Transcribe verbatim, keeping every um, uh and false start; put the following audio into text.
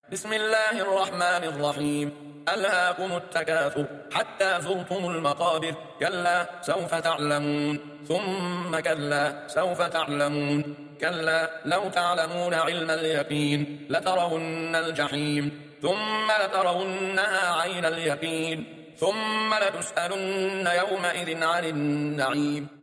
بسم الله الرحمن الرحيم. ألهاكم التكاثر حتى زرتم المقابر. كلا سوف تعلمون ثم كلا سوف تعلمون كلا لو تعلمون علم اليقين لترون الجحيم ثم لترونها عين اليقين ثم لتسألن يومئذ عن النعيم.